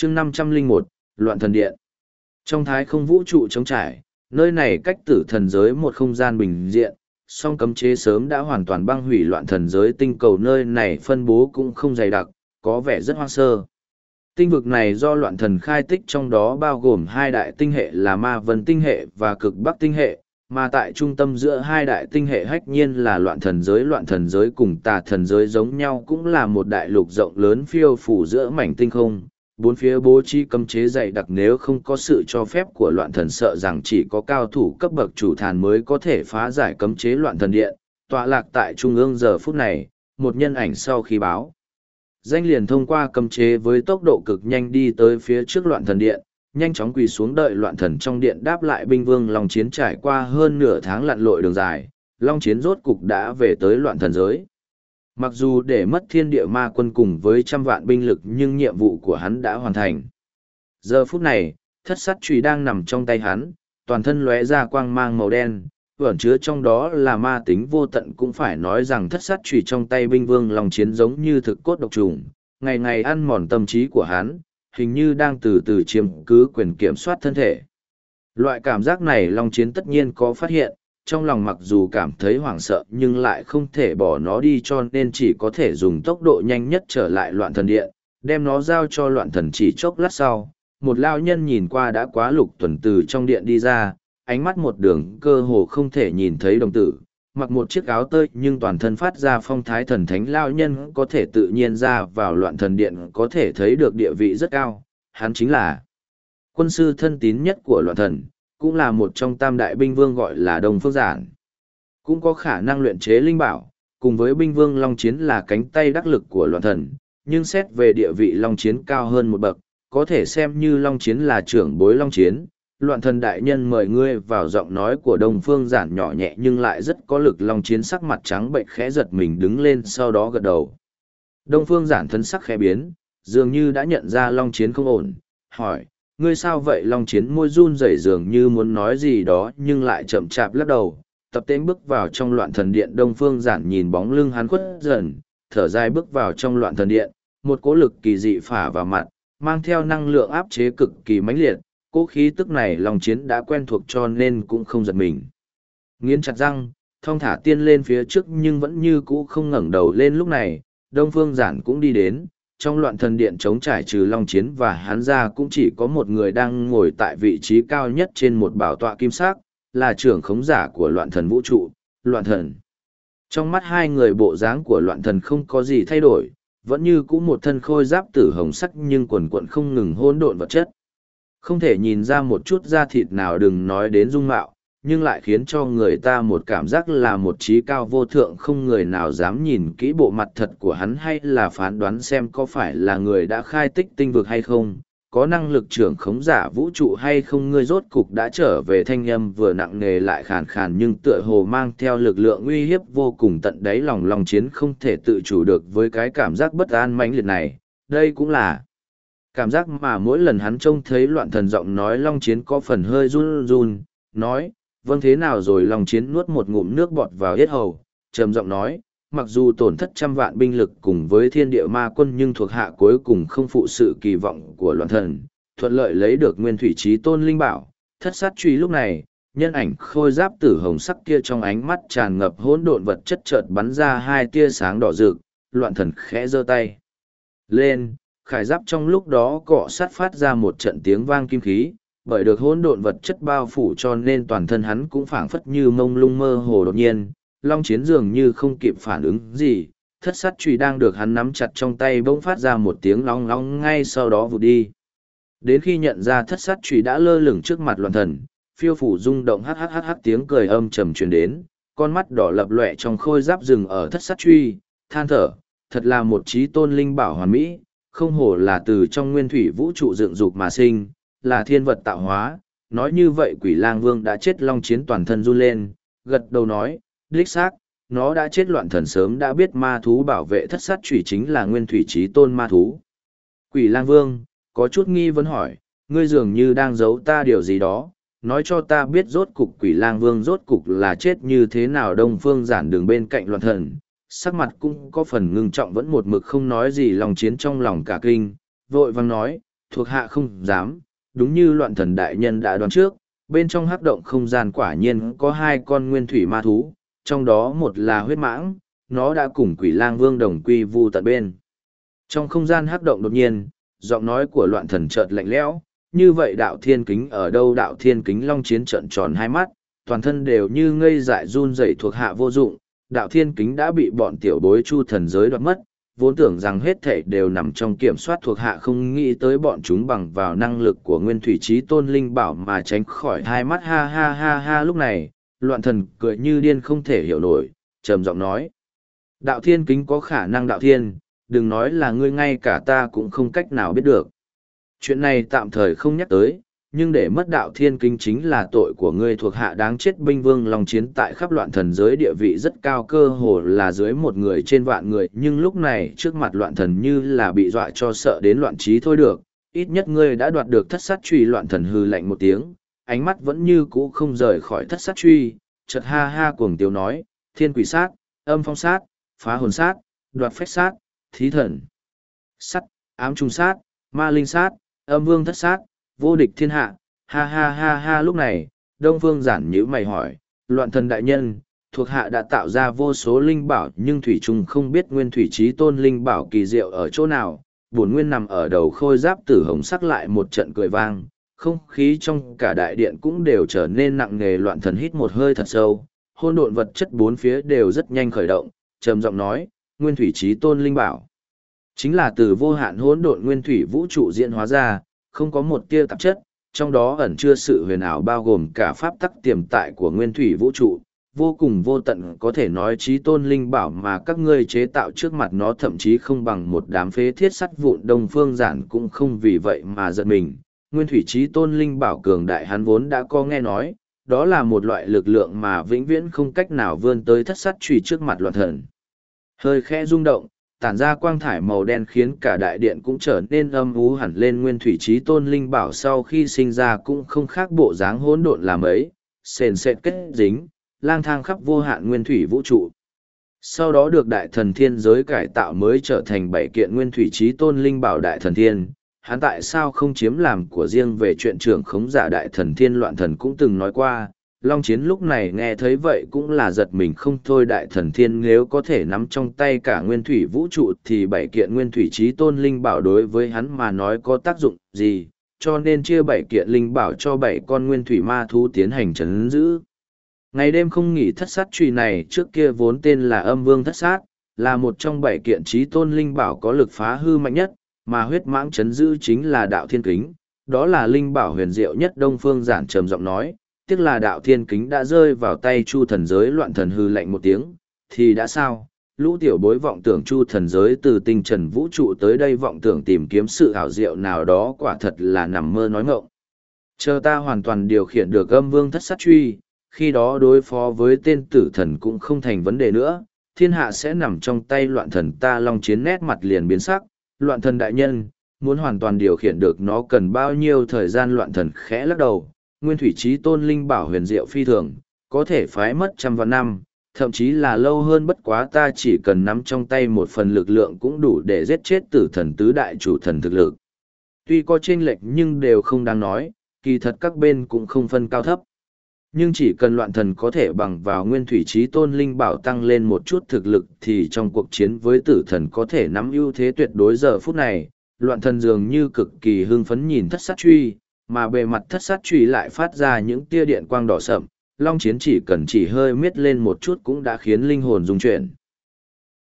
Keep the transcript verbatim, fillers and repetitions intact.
chương năm trăm linh một, Loạn Thần Điện. Trong thái không vũ trụ trống trải, nơi này cách tử thần giới một không gian bình diện, song cấm chế sớm đã hoàn toàn băng hủy loạn thần giới tinh cầu nơi này phân bố cũng không dày đặc, có vẻ rất hoang sơ. Tinh vực này do loạn thần khai tích trong đó bao gồm hai đại tinh hệ là ma vân tinh hệ và cực bắc tinh hệ, mà tại trung tâm giữa hai đại tinh hệ hách nhiên là loạn thần giới. Loạn thần giới cùng tà thần giới giống nhau cũng là một đại lục rộng lớn phiêu phủ giữa mảnh tinh không, bốn phía bố trí cấm chế dày đặc, nếu không có sự cho phép của loạn thần sợ rằng chỉ có cao thủ cấp bậc chủ thần mới có thể phá giải cấm chế loạn thần điện. Tọa lạc tại trung ương giờ phút này, một nhân ảnh sau khi báo danh liền thông qua cấm chế với tốc độ cực nhanh đi tới phía trước loạn thần điện, nhanh chóng quỳ xuống đợi loạn thần trong điện đáp lại. Binh vương Long Chiến trải qua hơn nửa tháng lặn lội đường dài, Long Chiến rốt cục đã về tới loạn thần giới. Mặc dù để mất thiên địa ma quân cùng với trăm vạn binh lực nhưng nhiệm vụ của hắn đã hoàn thành. Giờ phút này, thất sát chùy đang nằm trong tay hắn, toàn thân lóe ra quang mang màu đen, ẩn chứa trong đó là ma tính vô tận. Cũng phải nói rằng thất sát chùy trong tay binh vương Long Chiến giống như thực cốt độc trùng, ngày ngày ăn mòn tâm trí của hắn, hình như đang từ từ chiếm cứ quyền kiểm soát thân thể. Loại cảm giác này Long Chiến tất nhiên có phát hiện, trong lòng mặc dù cảm thấy hoảng sợ nhưng lại không thể bỏ nó đi, cho nên chỉ có thể dùng tốc độ nhanh nhất trở lại loạn thần điện, đem nó giao cho loạn thần. Chỉ chốc lát sau, một lao nhân nhìn qua đã quá lục tuần từ trong điện đi ra, ánh mắt một đường cơ hồ không thể nhìn thấy đồng tử, mặc một chiếc áo tơi nhưng toàn thân phát ra phong thái thần thánh. Lao nhân có thể tự nhiên ra vào loạn thần điện có thể thấy được địa vị rất cao, hắn chính là quân sư thân tín nhất của loạn thần, cũng là một trong tam đại binh vương gọi là Đông Phương Giản. Cũng có khả năng luyện chế linh bảo, cùng với binh vương Long Chiến là cánh tay đắc lực của loạn thần, nhưng xét về địa vị Long Chiến cao hơn một bậc, có thể xem như Long Chiến là trưởng bối Long Chiến. Loạn thần đại nhân mời ngươi vào. Giọng nói của Đông Phương Giản nhỏ nhẹ nhưng lại rất có lực. Long Chiến sắc mặt trắng bệnh khẽ giật mình đứng lên, sau đó gật đầu. Đông Phương Giản thân sắc khẽ biến, dường như đã nhận ra Long Chiến không ổn, hỏi, ngươi sao vậy? Long Chiến môi run rẩy dường như muốn nói gì đó nhưng lại chậm chạp lắc đầu, tập tễnh bước vào trong loạn thần điện. Đông Phương Giản nhìn bóng lưng hắn khuất dần, thở dài bước vào trong loạn thần điện, một cỗ lực kỳ dị phả vào mặt, mang theo năng lượng áp chế cực kỳ mãnh liệt. Cỗ khí tức này Long Chiến đã quen thuộc cho nên cũng không giật mình. Nghiến chặt răng, thong thả tiên lên phía trước nhưng vẫn như cũ không ngẩng đầu lên. Lúc này, Đông Phương Giản cũng đi đến. Trong loạn thần điện trống trải trừ Long Chiến và hắn ra cũng chỉ có một người đang ngồi tại vị trí cao nhất trên một bảo tọa kim sắc, là trưởng khống giả của loạn thần vũ trụ, loạn thần. Trong mắt hai người bộ dáng của loạn thần không có gì thay đổi, vẫn như cũ một thân khôi giáp tử hồng sắc nhưng quần quận không ngừng hỗn độn vật chất. Không thể nhìn ra một chút da thịt nào, đừng nói đến dung mạo, nhưng lại khiến cho người ta một cảm giác là một trí cao vô thượng. Không người nào dám nhìn kỹ bộ mặt thật của hắn hay là phán đoán xem có phải là người đã khai tích tinh vực hay không, có năng lực trưởng khống giả vũ trụ hay không. Ngươi rốt cục đã trở về. Thanh âm vừa nặng nề lại khàn khàn nhưng tựa hồ mang theo lực lượng uy hiếp vô cùng tận đáy lòng. Long Chiến không thể tự chủ được với cái cảm giác bất an mãnh liệt này. Đây cũng là cảm giác mà mỗi lần hắn trông thấy loạn thần. Giọng nói Long Chiến có phần hơi run run, nói, vâng thế nào rồi? Long Chiến nuốt một ngụm nước bọt vào yết hầu, trầm giọng nói, mặc dù tổn thất trăm vạn binh lực cùng với thiên địa ma quân nhưng thuộc hạ cuối cùng không phụ sự kỳ vọng của loạn thần, thuận lợi lấy được nguyên thủy chí tôn linh bảo, thất sát truy. Lúc này, nhân ảnh khôi giáp tử hồng sắc kia trong ánh mắt tràn ngập hỗn độn vật chất chợt bắn ra hai tia sáng đỏ rực. Loạn thần khẽ giơ tay lên, khải giáp trong lúc đó cọ sát phát ra một trận tiếng vang kim khí. Bởi được hỗn độn vật chất bao phủ cho nên toàn thân hắn cũng phảng phất như mông lung mơ hồ. Đột nhiên, Long Chiến dường như không kịp phản ứng gì, thất sát chùy đang được hắn nắm chặt trong tay bỗng phát ra một tiếng long long, ngay sau đó vụt đi. Đến khi nhận ra thất sát chùy đã lơ lửng trước mặt loạn thần, phiêu phủ rung động, hắc hắc hắc hắc tiếng cười âm trầm truyền đến, con mắt đỏ lập lòe trong khôi giáp dừng ở thất sát chùy, than thở, thật là một chí tôn linh bảo hoàn mỹ, không hổ là từ trong nguyên thủy vũ trụ dựng dục mà sinh, là thiên vật tạo hóa. Nói như vậy Quỷ Lang Vương đã chết. Long Chiến toàn thân run lên, gật đầu nói, đích xác, nó đã chết. Loạn thần sớm đã biết ma thú bảo vệ thất sát chủy chính là nguyên thủy chí tôn ma thú. Quỷ Lang Vương có chút nghi vấn hỏi, ngươi dường như đang giấu ta điều gì đó, nói cho ta biết rốt cục Quỷ Lang Vương rốt cục là chết như thế nào. Đông Phương Giản đường bên cạnh loạn thần, sắc mặt cũng có phần ngưng trọng, vẫn một mực không nói gì. Long Chiến trong lòng cả kinh, vội vàng nói, thuộc hạ không dám, đúng như loạn thần đại nhân đã đoán trước, bên trong hắc động không gian quả nhiên có hai con nguyên thủy ma thú, trong đó một là huyết mãng, nó đã cùng quỷ lang vương đồng quy vu tận bên. Trong không gian hắc động đột nhiên, giọng nói của loạn thần chợt lạnh lẽo, như vậy đạo thiên kính ở đâu? Đạo thiên kính long chiến trợn tròn hai mắt, toàn thân đều như ngây dại run rẩy, thuộc hạ vô dụng, đạo thiên kính đã bị bọn tiểu bối chu thần giới đoạt mất, vốn tưởng rằng hết thảy đều nằm trong kiểm soát thuộc hạ, không nghĩ tới bọn chúng bằng vào năng lực của nguyên thủy trí tôn linh bảo mà tránh khỏi hai mắt. Ha ha ha ha. Lúc này, loạn thần cười như điên không thể hiểu nổi, trầm giọng nói. Đạo thiên kính có khả năng? Đạo thiên, đừng nói là ngươi, ngay cả ta cũng không cách nào biết được. Chuyện này tạm thời không nhắc tới, nhưng để mất đạo thiên kính chính là tội của ngươi. Thuộc hạ đáng chết. Binh vương long chiến tại khắp loạn thần giới địa vị rất cao, cơ hồ là dưới một người trên vạn người, nhưng lúc này trước mặt loạn thần như là bị dọa cho sợ đến loạn trí thôi được. Ít nhất ngươi đã đoạt được thất sát truy. Loạn thần hư lạnh một tiếng, ánh mắt vẫn như cũ không rời khỏi thất sát truy, chợt ha ha cuồng tiếu nói, thiên quỷ sát, âm phong sát, phá hồn sát, đoạt phách sát, thí thần sát, ám trung sát, ma linh sát, âm vương thất sát, vô địch thiên hạ. Ha ha ha ha. Lúc này, Đông Phương Giản nhíu mày hỏi, loạn thần đại nhân, thuộc hạ đã tạo ra vô số linh bảo nhưng thủy trung không biết nguyên thủy trí tôn linh bảo kỳ diệu ở chỗ nào. Bổn nguyên nằm ở đầu khôi giáp tử hồng sắc lại một trận cười vang, không khí trong cả đại điện cũng đều trở nên nặng nề. Loạn thần hít một hơi thật sâu, hỗn độn vật chất bốn phía đều rất nhanh khởi động, trầm giọng nói, nguyên thủy trí tôn linh bảo chính là từ vô hạn hỗn độn nguyên thủy vũ trụ diễn hóa ra, không có một tia tạp chất, trong đó ẩn chứa sự huyền ảo bao gồm cả pháp tắc tiềm tại của nguyên thủy vũ trụ, vô cùng vô tận, có thể nói trí tôn linh bảo mà các ngươi chế tạo trước mặt nó thậm chí không bằng một đám phế thiết sắt vụn. Đông Phương Giản cũng không vì vậy mà giận mình, nguyên thủy trí tôn linh bảo cường đại hắn vốn đã có nghe nói, đó là một loại lực lượng mà vĩnh viễn không cách nào vươn tới thất sát chùy trước mặt loạn thần. Hơi khẽ rung động, tản ra quang thải màu đen khiến cả đại điện cũng trở nên âm u hẳn lên. Nguyên thủy trí tôn linh bảo sau khi sinh ra cũng không khác bộ dáng hỗn độn làm ấy, sền sệt kết dính, lang thang khắp vô hạn nguyên thủy vũ trụ. Sau đó được đại thần thiên giới cải tạo mới trở thành bảy kiện nguyên thủy trí tôn linh bảo đại thần thiên. Hắn tại sao không chiếm làm của riêng? Về chuyện trưởng khống giả đại thần thiên, loạn thần cũng từng nói qua. Long Chiến lúc này nghe thấy vậy cũng là giật mình không thôi. Đại thần thiên nếu có thể nắm trong tay cả nguyên thủy vũ trụ thì bảy kiện nguyên thủy trí tôn linh bảo đối với hắn mà nói có tác dụng gì, cho nên chia bảy kiện linh bảo cho bảy con nguyên thủy ma thú tiến hành trấn giữ. Ngày đêm không nghỉ thất sát chùy này trước kia vốn tên là âm vương thất sát, là một trong bảy kiện trí tôn linh bảo có lực phá hư mạnh nhất, mà huyết mãng trấn giữ chính là đạo thiên kính, đó là linh bảo huyền diệu nhất. Đông Phương Giản trầm giọng nói, tiếc là đạo thiên kính đã rơi vào tay chu thần giới. Loạn thần hư lạnh một tiếng, thì đã sao? Lũ tiểu bối vọng tưởng chu thần giới từ tinh trần vũ trụ tới đây vọng tưởng tìm kiếm sự ảo diệu nào đó, quả thật là nằm mơ nói ngọng. Chờ ta hoàn toàn điều khiển được âm vương thất sát truy, khi đó đối phó với tên tử thần cũng không thành vấn đề nữa, thiên hạ sẽ nằm trong tay loạn thần ta. Long Chiến nét mặt liền biến sắc, loạn thần đại nhân, muốn hoàn toàn điều khiển được nó cần bao nhiêu thời gian? Loạn thần khẽ lắc đầu, nguyên thủy trí tôn linh bảo huyền diệu phi thường, có thể phái mất trăm vạn năm, thậm chí là lâu hơn. Bất quá ta chỉ cần nắm trong tay một phần lực lượng cũng đủ để giết chết tử thần tứ đại chủ thần thực lực. Tuy có chênh lệch nhưng đều không đáng nói, kỳ thật các bên cũng không phân cao thấp. Nhưng chỉ cần loạn thần có thể bằng vào nguyên thủy trí tôn linh bảo tăng lên một chút thực lực thì trong cuộc chiến với tử thần có thể nắm ưu thế tuyệt đối. Giờ phút này, loạn thần dường như cực kỳ hưng phấn nhìn thất sát truy, mà bề mặt thất sát truy lại phát ra những tia điện quang đỏ sậm. Long Chiến chỉ cần chỉ hơi miết lên một chút cũng đã khiến linh hồn rung chuyển.